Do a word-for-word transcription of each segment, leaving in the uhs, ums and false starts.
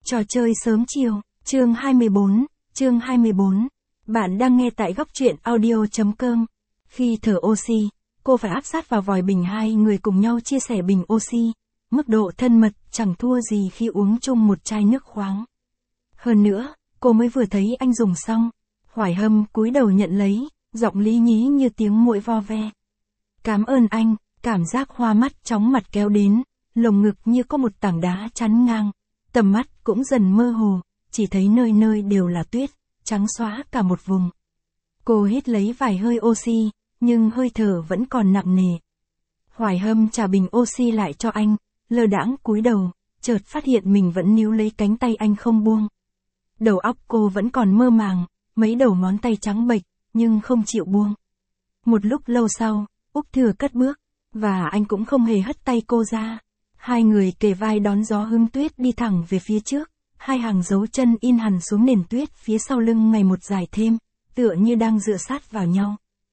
Trò chơi sớm chiều, chương hai mươi bốn, chương hai mươi bốn. Bạn đang nghe tại góc truyện audio chấm com. Khi thở oxy, cô phải áp sát vào vòi bình, hai người cùng nhau chia sẻ bình oxy. Mức độ thân mật chẳng thua gì khi uống chung một chai nước khoáng. Hơn nữa, cô mới vừa thấy anh dùng xong. Hoài Hâm cúi đầu nhận lấy, giọng lý nhí như tiếng muỗi vo ve. Cảm ơn anh, cảm giác hoa mắt chóng mặt kéo đến, lồng ngực như có một tảng đá chắn ngang. Tầm mắt cũng dần mơ hồ, chỉ thấy nơi nơi đều là tuyết, trắng xóa cả một vùng. Cô hít lấy vài hơi oxy, nhưng hơi thở vẫn còn nặng nề. Hoài Hâm trả bình oxy lại cho anh, lơ đãng cúi đầu, chợt phát hiện mình vẫn níu lấy cánh tay anh không buông. Đầu óc cô vẫn còn mơ màng, mấy đầu ngón tay trắng bệch, nhưng không chịu buông. Một lúc lâu sau, Úc Thừa cất bước, và anh cũng không hề hất tay cô ra. Hai người kề vai đón gió hương tuyết đi thẳng về phía trước, hai hàng dấu chân in hẳn xuống nền tuyết phía sau lưng ngày một dài thêm, tựa như đang dựa sát vào nhau.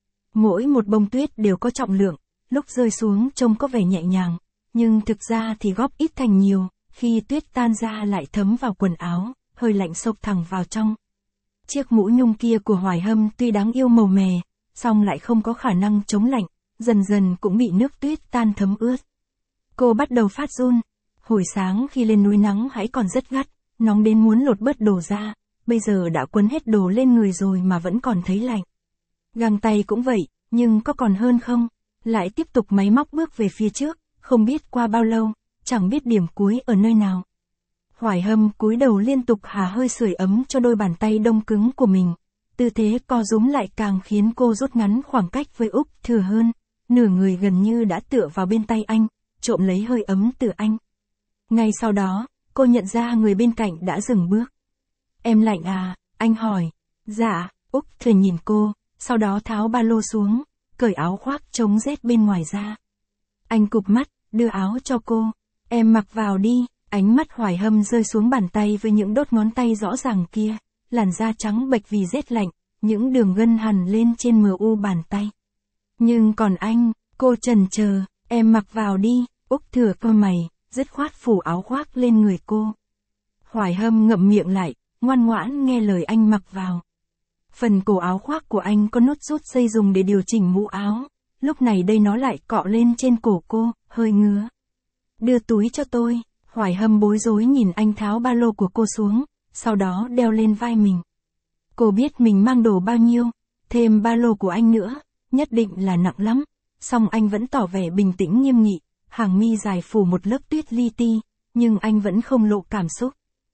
Mỗi một bông tuyết đều có trọng lượng, lúc rơi xuống trông có vẻ nhẹ nhàng, nhưng thực ra thì góp ít thành nhiều, khi tuyết tan ra lại thấm vào quần áo, hơi lạnh xộc thẳng vào trong. Chiếc mũ nhung kia của Hoài Hâm tuy đáng yêu màu mè, song lại không có khả năng chống lạnh, dần dần cũng bị nước tuyết tan thấm ướt. Cô bắt đầu phát run. Hồi sáng khi lên núi nắng hãy còn rất gắt, nóng đến muốn lột bớt đồ ra, bây giờ đã quấn hết đồ lên người rồi mà vẫn còn thấy lạnh. Găng tay cũng vậy, nhưng có còn hơn không? Lại tiếp tục máy móc bước về phía trước, không biết qua bao lâu, chẳng biết điểm cuối ở nơi nào. Hoài Hâm cúi đầu liên tục hả hơi sưởi ấm cho đôi bàn tay đông cứng của mình. Tư thế co rúm lại càng khiến cô rút ngắn khoảng cách với Úc Thừa hơn, nửa người gần như đã tựa vào bên tay anh, trộm lấy hơi ấm từ anh. Ngay sau đó, cô nhận ra người bên cạnh đã dừng bước. Em lạnh à? Anh hỏi. Dạ, Úc Thừa nhìn cô, sau đó tháo ba lô xuống, cởi áo khoác chống rét bên ngoài ra. Anh cụp mắt, đưa áo cho cô. Em mặc vào đi. Ánh mắt Hoài Hâm rơi xuống bàn tay với những đốt ngón tay rõ ràng kia, làn da trắng bệch vì rét lạnh, những đường gân hằn lên trên mờ u bàn tay. Nhưng còn anh, cô chần chờ, em mặc vào đi. Úc Thừa cau mày, dứt khoát phủ áo khoác lên người cô. Hoài Hâm ngậm miệng lại, ngoan ngoãn nghe lời anh mặc vào. Phần cổ áo khoác của anh có nút rút dây dùng để điều chỉnh mũ áo, lúc này đây nó lại cọ lên trên cổ cô, hơi ngứa. Đưa túi cho tôi. Hoài Hâm bối rối nhìn anh tháo ba lô của cô xuống, sau đó đeo lên vai mình. Cô biết mình mang đồ bao nhiêu, thêm ba lô của anh nữa, nhất định là nặng lắm, song anh vẫn tỏ vẻ bình tĩnh nghiêm nghị, hàng mi dài phủ một lớp tuyết li ti, nhưng anh vẫn không lộ cảm xúc.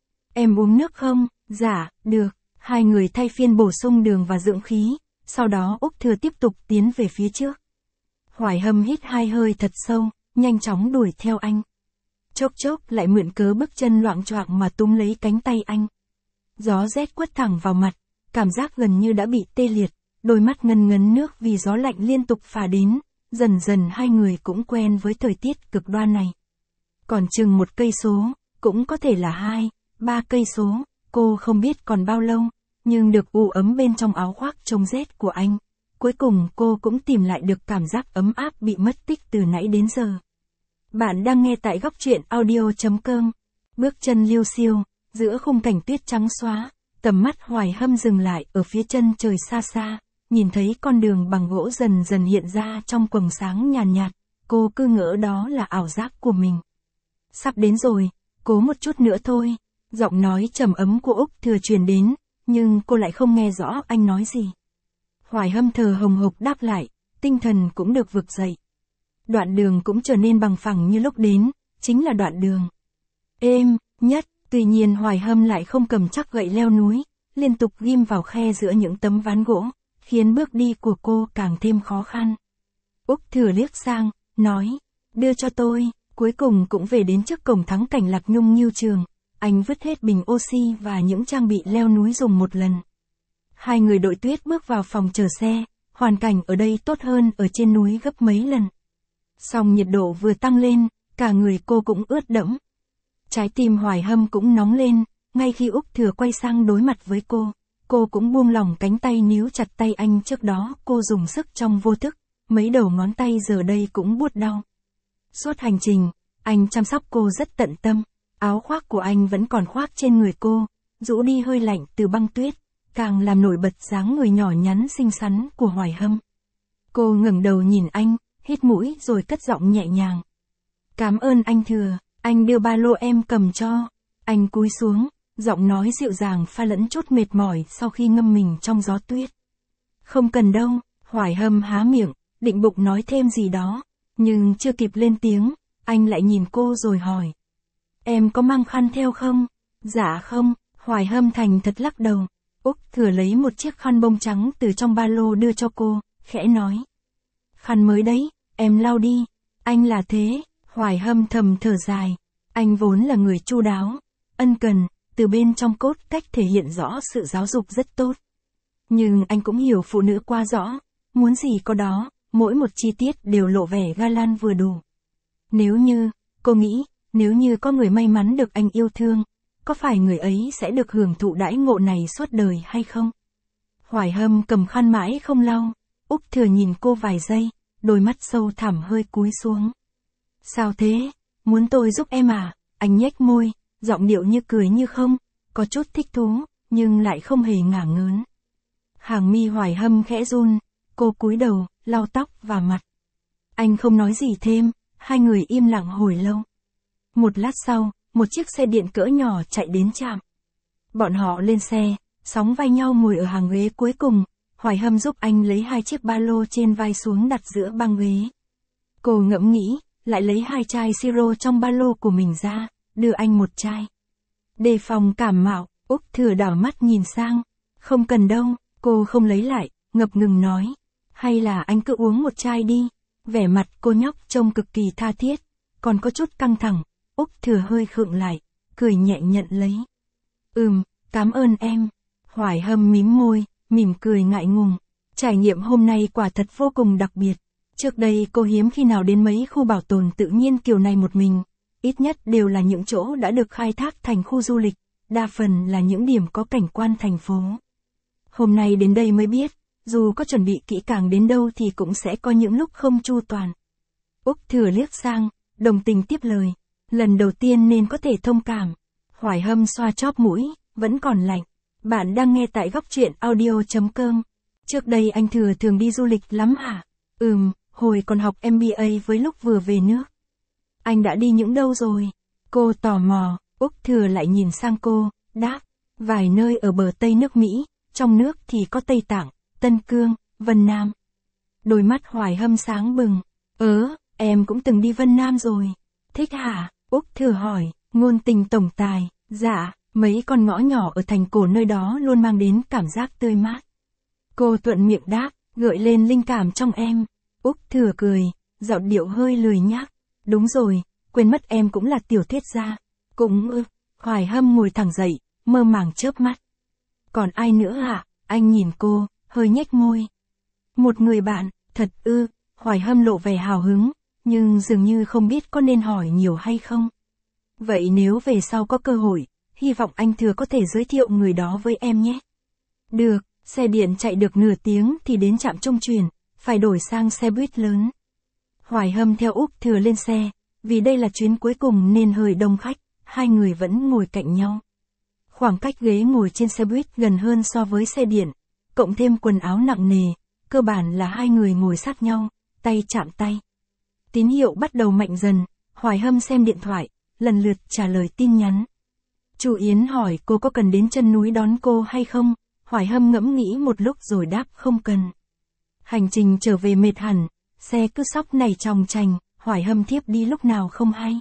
Em uống nước không? Dạ, được. Hai người thay phiên bổ sung đường và dưỡng khí, sau đó Úc Thừa tiếp tục tiến về phía trước. Hoài Hâm hít hai hơi thật sâu, nhanh chóng đuổi theo anh. Chốc chốc lại mượn cớ bước chân loạng choạng mà túm lấy cánh tay anh. Gió rét quất thẳng vào mặt, cảm giác gần như đã bị tê liệt, đôi mắt ngấn ngấn nước vì gió lạnh liên tục phả đến, dần dần hai người cũng quen với thời tiết cực đoan này. Còn chừng một cây số, cũng có thể là hai, ba cây số, cô không biết còn bao lâu, nhưng được u ấm bên trong áo khoác chống rét của anh, cuối cùng cô cũng tìm lại được cảm giác ấm áp bị mất tích từ nãy đến giờ. Bạn đang nghe tại góc truyện audio chấm com. Bước chân liêu xiêu, giữa khung cảnh tuyết trắng xóa, tầm mắt Hoài Hâm dừng lại ở phía chân trời xa xa, nhìn thấy con đường bằng gỗ dần dần hiện ra trong quầng sáng nhàn nhạt, nhạt, cô cứ ngỡ đó là ảo giác của mình. Sắp đến rồi, cố một chút nữa thôi, giọng nói trầm ấm của Úc Thừa truyền đến, nhưng cô lại không nghe rõ anh nói gì. Hoài Hâm thở hồng hộc đáp lại, tinh thần cũng được vực dậy. Đoạn đường cũng trở nên bằng phẳng như lúc đến, chính là đoạn đường êm nhất, tuy nhiên Hoài Hâm lại không cầm chắc gậy leo núi, liên tục ghim vào khe giữa những tấm ván gỗ, khiến bước đi của cô càng thêm khó khăn. Úc Thừa liếc sang, nói, đưa cho tôi, cuối cùng cũng về đến trước cổng thắng cảnh Lạc Nhung Nhiêu Trường, anh vứt hết bình oxy và những trang bị leo núi dùng một lần. Hai người đội tuyết bước vào phòng chờ xe, hoàn cảnh ở đây tốt hơn ở trên núi gấp mấy lần. Song nhiệt độ vừa tăng lên, cả người cô cũng ướt đẫm. Trái tim Hoài Hâm cũng nóng lên, ngay khi Úc Thừa quay sang đối mặt với cô, cô cũng buông lỏng cánh tay níu chặt tay anh trước đó cô dùng sức trong vô thức, mấy đầu ngón tay giờ đây cũng buốt đau. Suốt hành trình, anh chăm sóc cô rất tận tâm, Áo khoác của anh vẫn còn khoác trên người cô, rũ đi hơi lạnh từ băng tuyết, càng làm nổi bật dáng người nhỏ nhắn xinh xắn của Hoài Hâm. Cô ngẩng đầu nhìn anh, hít mũi rồi cất giọng nhẹ nhàng. Cảm ơn anh Thừa, anh đưa ba lô em cầm cho. Anh cúi xuống, giọng nói dịu dàng pha lẫn chút mệt mỏi sau khi ngâm mình trong gió tuyết. Không cần đâu, Hoài Hâm há miệng, định bụng nói thêm gì đó, nhưng chưa kịp lên tiếng, anh lại nhìn cô rồi hỏi. Em có mang khăn theo không? Dạ không, Hoài Hâm thành thật lắc đầu. Úc Thừa lấy một chiếc khăn bông trắng từ trong ba lô đưa cho cô, khẽ nói. Khăn mới đấy, em lau đi. Anh là thế, Hoài Hâm thầm thở dài. Anh vốn là người chu đáo, ân cần, từ bên trong cốt cách thể hiện rõ sự giáo dục rất tốt. Nhưng anh cũng hiểu phụ nữ quá rõ, muốn gì có đó, mỗi một chi tiết đều lộ vẻ ga lăng vừa đủ. Nếu như, cô nghĩ, nếu như có người may mắn được anh yêu thương, có phải người ấy sẽ được hưởng thụ đãi ngộ này suốt đời hay không? Hoài Hâm cầm khăn mãi không lau, Úc Thừa nhìn cô vài giây, đôi mắt sâu thẳm hơi cúi xuống. Sao thế? Muốn tôi giúp em à? Anh nhếch môi, giọng điệu như cười như không, có chút thích thú, nhưng lại không hề ngả ngớn. Hàng mi Hoài Hâm khẽ run, cô cúi đầu, lau tóc và mặt. Anh không nói gì thêm, hai người im lặng hồi lâu. Một lát sau, một chiếc xe điện cỡ nhỏ chạy đến trạm. Bọn họ lên xe, sóng vai nhau ngồi ở hàng ghế cuối cùng, Hoài Hâm giúp anh lấy hai chiếc ba lô trên vai xuống đặt giữa băng ghế. Cô ngẫm nghĩ, lại lấy hai chai siro trong ba lô của mình ra, đưa anh một chai. Đề phòng cảm mạo, Úc Thừa đảo mắt nhìn sang. Không cần đâu, cô không lấy lại, ngập ngừng nói. Hay là anh cứ uống một chai đi. Vẻ mặt cô nhóc trông cực kỳ tha thiết, còn có chút căng thẳng. Úc Thừa hơi khựng lại, cười nhẹ nhận lấy. Ừm, cảm ơn em. Hoài Hâm mím môi, mỉm cười ngại ngùng. Trải nghiệm hôm nay quả thật vô cùng đặc biệt. Trước đây cô hiếm khi nào đến mấy khu bảo tồn tự nhiên kiểu này một mình. Ít nhất đều là những chỗ đã được khai thác thành khu du lịch, đa phần là những điểm có cảnh quan thành phố. Hôm nay đến đây mới biết, dù có chuẩn bị kỹ càng đến đâu thì cũng sẽ có những lúc không chu toàn. Úc Thừa liếc sang, đồng tình tiếp lời. Lần đầu tiên nên có thể thông cảm. Hoài Hâm xoa chóp mũi, vẫn còn lạnh. Bạn đang nghe tại góc truyện audio chấm com. Trước đây anh Thừa thường đi du lịch lắm hả? Ừm, hồi còn học em bê a với lúc vừa về nước. Anh đã đi những đâu rồi? Cô tò mò, Úc Thừa lại nhìn sang cô, đáp. Vài nơi ở bờ Tây nước Mỹ, trong nước thì có Tây Tạng, Tân Cương, Vân Nam. Đôi mắt Hoài Hâm sáng bừng. Ớ, em cũng từng đi Vân Nam rồi. Thích hả? Úc Thừa hỏi, ngôn tình tổng tài. Dạ, mấy con ngõ nhỏ ở thành cổ nơi đó luôn mang đến cảm giác tươi mát. Cô thuận miệng đáp, gợi lên linh cảm trong em. Úc Thừa cười, giọng điệu hơi lười nhác. Đúng rồi, quên mất em cũng là tiểu thuyết gia. Cũng ư, Hoài Hâm ngồi thẳng dậy, mơ màng chớp mắt. Còn ai nữa hả? Anh nhìn cô, hơi nhếch môi. Một người bạn, thật ư, Hoài Hâm lộ vẻ hào hứng, nhưng dường như không biết có nên hỏi nhiều hay không. Vậy nếu về sau có cơ hội, hy vọng anh Thừa có thể giới thiệu người đó với em nhé. Được, xe điện chạy được nửa tiếng thì đến trạm trung chuyển, phải đổi sang xe buýt lớn. Hoài Hâm theo Úc Thừa lên xe, vì đây là chuyến cuối cùng nên hơi đông khách, hai người vẫn ngồi cạnh nhau. Khoảng cách ghế ngồi trên xe buýt gần hơn so với xe điện, cộng thêm quần áo nặng nề, cơ bản là hai người ngồi sát nhau, tay chạm tay. Tín hiệu bắt đầu mạnh dần, Hoài Hâm xem điện thoại, lần lượt trả lời tin nhắn. Chu Yến hỏi cô có cần đến chân núi đón cô hay không, Hoài Hâm ngẫm nghĩ một lúc rồi đáp không cần. Hành trình trở về mệt hẳn, xe cứ sóc này chòng chành, Hoài Hâm thiếp đi lúc nào không hay.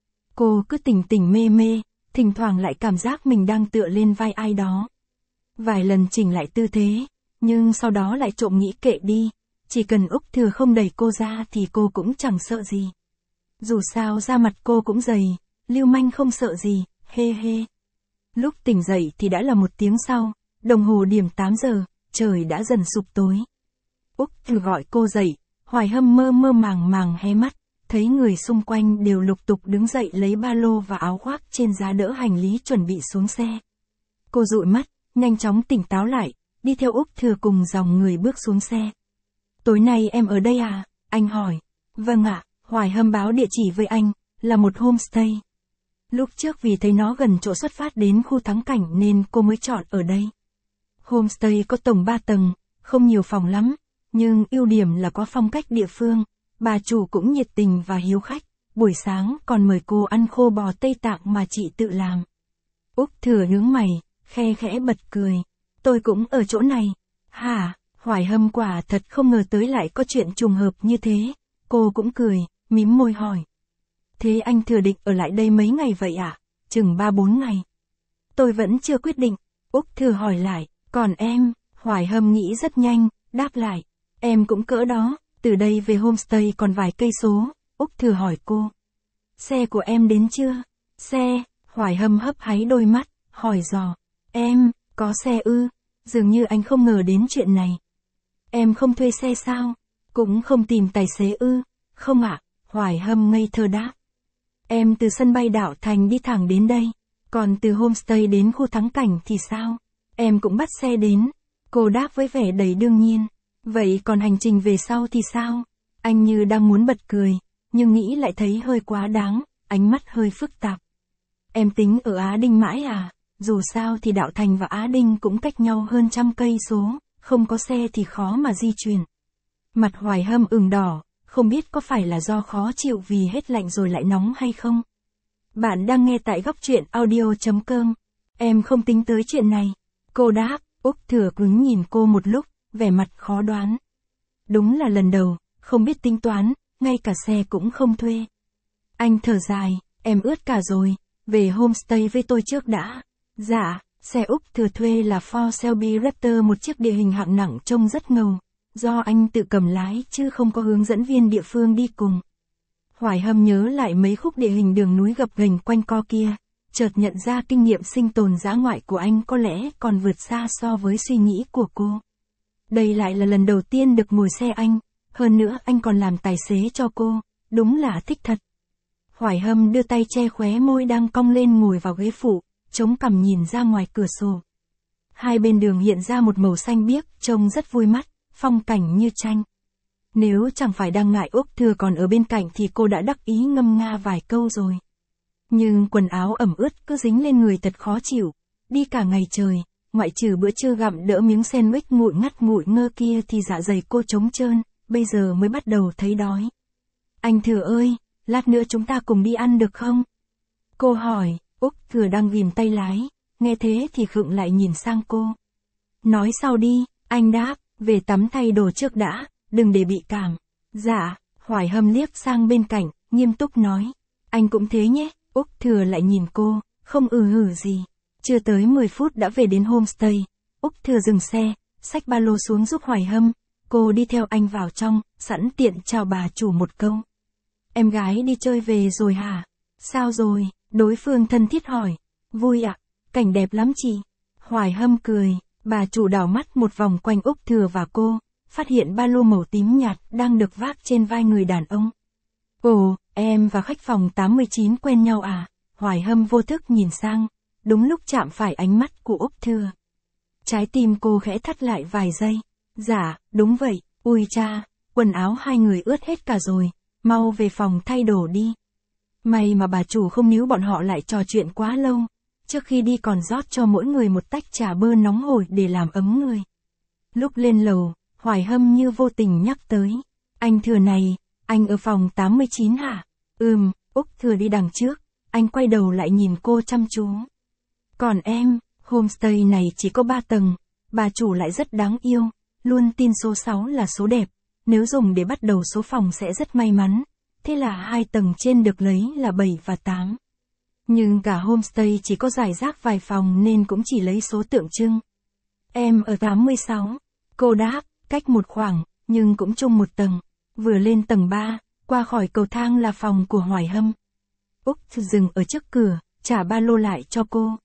Cô cứ tỉnh tỉnh mê mê, thỉnh thoảng lại cảm giác mình đang tựa lên vai ai đó. Vài lần chỉnh lại tư thế, nhưng sau đó lại trộm nghĩ kệ đi, chỉ cần Úc Thừa không đẩy cô ra thì cô cũng chẳng sợ gì. Dù sao da mặt cô cũng dày, lưu manh không sợ gì, hê hê. Lúc tỉnh dậy thì đã là một tiếng sau, đồng hồ điểm tám giờ, trời đã dần sụp tối. Úc Thừa gọi cô dậy, Hoài Hâm mơ mơ màng màng hé mắt, thấy người xung quanh đều lục tục đứng dậy lấy ba lô và áo khoác trên giá đỡ hành lý chuẩn bị xuống xe. Cô dụi mắt, nhanh chóng tỉnh táo lại, đi theo Úc Thừa cùng dòng người bước xuống xe. Tối nay em ở đây à? Anh hỏi. Vâng ạ, Hoài Hâm báo địa chỉ với anh, là một homestay. Lúc trước vì thấy nó gần chỗ xuất phát đến khu thắng cảnh nên cô mới chọn ở đây. Homestay có tổng ba tầng, không nhiều phòng lắm, nhưng ưu điểm là có phong cách địa phương, bà chủ cũng nhiệt tình và hiếu khách, buổi sáng còn mời cô ăn khô bò Tây Tạng mà chị tự làm. Úc Thừa nhướng mày, khe khẽ bật cười. Tôi cũng ở chỗ này. Hả? Hoài Hâm quả thật không ngờ tới lại có chuyện trùng hợp như thế. Cô cũng cười, mím môi hỏi. Thế anh Thừa định ở lại đây mấy ngày vậy ạ? À? Chừng ba bốn ngày. Tôi vẫn chưa quyết định. Úc Thừa hỏi lại, còn em? Hoài Hâm nghĩ rất nhanh, đáp lại. Em cũng cỡ đó, từ đây về homestay còn vài cây số. Úc Thừa hỏi cô. Xe của em đến chưa? Xe, Hoài Hâm hấp háy đôi mắt, hỏi dò. Em, có xe ư? Dường như anh không ngờ đến chuyện này. Em không thuê xe sao? Cũng không tìm tài xế ư? Không ạ, Hoài Hâm ngây thơ đáp. Em từ sân bay Đạo Thành đi thẳng đến đây. Còn từ homestay đến khu thắng cảnh thì sao? Em cũng bắt xe đến. Cô đáp với vẻ đầy đương nhiên. Vậy còn hành trình về sau thì sao? Anh như đang muốn bật cười, nhưng nghĩ lại thấy hơi quá đáng, ánh mắt hơi phức tạp. Em tính ở Á Đinh mãi à? Dù sao thì Đạo Thành và Á Đinh cũng cách nhau hơn trăm cây số, không có xe thì khó mà di chuyển. Mặt Hoài Hâm ửng đỏ, không biết có phải là do khó chịu vì hết lạnh rồi lại nóng hay không? Bạn đang nghe tại góc truyện audio.com. Em không tính tới chuyện này. Cô đáp, Úc Thừa cứng nhìn cô một lúc, vẻ mặt khó đoán. Đúng là lần đầu, không biết tính toán, ngay cả xe cũng không thuê. Anh thở dài, em ướt cả rồi, về homestay với tôi trước đã. Dạ, xe Úc Thừa thuê là Ford Shelby Raptor, một chiếc địa hình hạng nặng trông rất ngầu. Do anh tự cầm lái chứ không có hướng dẫn viên địa phương đi cùng. Hoài Hâm nhớ lại mấy khúc địa hình đường núi gập ghềnh quanh co kia, chợt nhận ra kinh nghiệm sinh tồn dã ngoại của anh có lẽ còn vượt xa so với suy nghĩ của cô. Đây lại là lần đầu tiên được ngồi xe anh, hơn nữa anh còn làm tài xế cho cô, đúng là thích thật. Hoài Hâm đưa tay che khóe môi đang cong lên ngồi vào ghế phụ, chống cằm nhìn ra ngoài cửa sổ. Hai bên đường hiện ra một màu xanh biếc, trông rất vui mắt, phong cảnh như tranh. Nếu chẳng phải đang ngại Úc Thừa còn ở bên cạnh thì cô đã đắc ý ngâm nga vài câu rồi. Nhưng quần áo ẩm ướt cứ dính lên người thật khó chịu, đi cả ngày trời, ngoại trừ bữa trưa gặm đỡ miếng sandwich nguội ngắt nguội ngơ kia thì dạ dày cô trống trơn, bây giờ mới bắt đầu thấy đói. Anh Thừa ơi, lát nữa chúng ta cùng đi ăn được không? Cô hỏi, Úc Thừa đang ghìm tay lái, nghe thế thì khựng lại nhìn sang cô. Nói sau đi, anh đáp, về tắm thay đồ trước đã, đừng để bị cảm. Dạ, Hoài Hâm liếc sang bên cạnh, nghiêm túc nói. Anh cũng thế nhé, Úc Thừa lại nhìn cô, không ừ hử gì. Chưa tới mười phút đã về đến homestay. Úc Thừa dừng xe, xách ba lô xuống giúp Hoài Hâm. Cô đi theo anh vào trong, sẵn tiện chào bà chủ một câu. Em gái đi chơi về rồi hả? Sao rồi? Đối phương thân thiết hỏi. Vui ạ, cảnh đẹp lắm chị. Hoài Hâm cười, bà chủ đảo mắt một vòng quanh Úc Thừa và cô, phát hiện ba lô màu tím nhạt đang được vác trên vai người đàn ông. Ồ, em và khách phòng tám mươi chín quen nhau à? Hoài Hâm vô thức nhìn sang, đúng lúc chạm phải ánh mắt của Úc Thừa. Trái tim cô khẽ thắt lại vài giây. Dạ, đúng vậy, ui cha, quần áo hai người ướt hết cả rồi, mau về phòng thay đồ đi. May mà bà chủ không níu bọn họ lại trò chuyện quá lâu, trước khi đi còn rót cho mỗi người một tách trà bơ nóng hổi để làm ấm người. Lúc lên lầu, Hoài Hâm như vô tình nhắc tới. Anh Thừa này, anh ở phòng tám mươi chín hả? Ừm, Úc Thừa đi đằng trước, anh quay đầu lại nhìn cô chăm chú. Còn em, homestay này chỉ có ba tầng, bà chủ lại rất đáng yêu, luôn tin số sáu là số đẹp, nếu dùng để bắt đầu số phòng sẽ rất may mắn, thế là hai tầng trên được lấy là bảy và tám. Nhưng cả homestay chỉ có rải rác vài phòng nên cũng chỉ lấy số tượng trưng. Em ở tám mươi sáu, cô đáp, cách một khoảng, nhưng cũng chung một tầng, vừa lên tầng ba, qua khỏi cầu thang là phòng của Hoài Hâm. Úc dừng ở trước cửa, trả ba lô lại cho cô.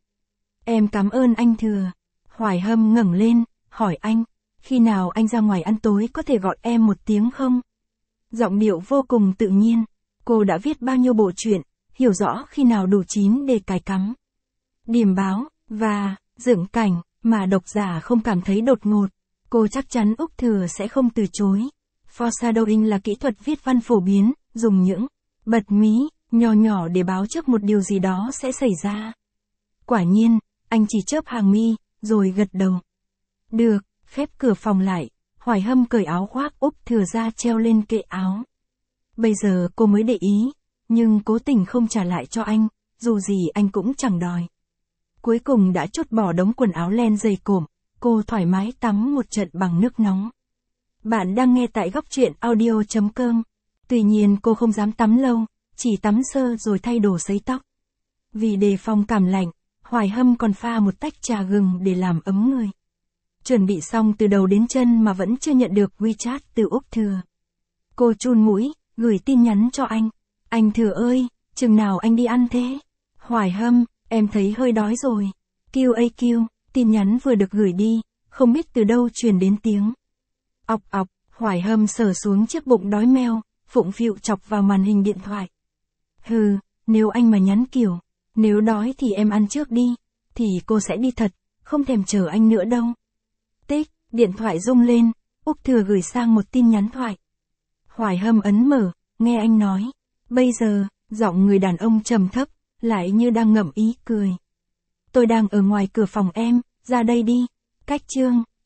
Em cảm ơn anh Thừa. Hoài Hâm ngẩng lên, hỏi anh, khi nào anh ra ngoài ăn tối có thể gọi em một tiếng không? Giọng điệu vô cùng tự nhiên, cô đã viết bao nhiêu bộ truyện, hiểu rõ khi nào đủ chín để cài cắm. Điểm báo, và, dựng cảnh, mà độc giả không cảm thấy đột ngột, cô chắc chắn Úc Thừa sẽ không từ chối. Foreshadowing là kỹ thuật viết văn phổ biến, dùng những bật mí, nhỏ nhỏ để báo trước một điều gì đó sẽ xảy ra. Quả nhiên, anh chỉ chớp hàng mi, rồi gật đầu. Được, khép cửa phòng lại, Hoài Hâm cởi áo khoác Úc Thừa ra treo lên kệ áo. Bây giờ cô mới để ý, nhưng cố tình không trả lại cho anh, dù gì anh cũng chẳng đòi. Cuối cùng đã trút bỏ đống quần áo len dày cộm, cô thoải mái tắm một trận bằng nước nóng. Bạn đang nghe tại góc truyện audio chấm com. Tuy nhiên cô không dám tắm lâu, chỉ tắm sơ rồi thay đồ sấy tóc. Vì đề phòng cảm lạnh, Hoài Hâm còn pha một tách trà gừng để làm ấm người. Chuẩn bị xong từ đầu đến chân mà vẫn chưa nhận được WeChat từ Úc Thừa. Cô chun mũi, gửi tin nhắn cho anh. Anh Thừa ơi, chừng nào anh đi ăn thế? Hoài Hâm, em thấy hơi đói rồi. quy a quy, tin nhắn vừa được gửi đi, không biết từ đâu truyền đến tiếng. Ọc ọc, Hoài Hâm sờ xuống chiếc bụng đói meo, phụng phịu chọc vào màn hình điện thoại. Hừ, nếu anh mà nhắn kiểu, nếu đói thì em ăn trước đi, thì cô sẽ đi thật, không thèm chờ anh nữa đâu. Tích, điện thoại rung lên, Úc Thừa gửi sang một tin nhắn thoại. Hoài Hâm ấn mở, nghe anh nói. Bây giờ, giọng người đàn ông trầm thấp, lại như đang ngậm ý cười. Tôi đang ở ngoài cửa phòng em, ra đây đi. Cách chương,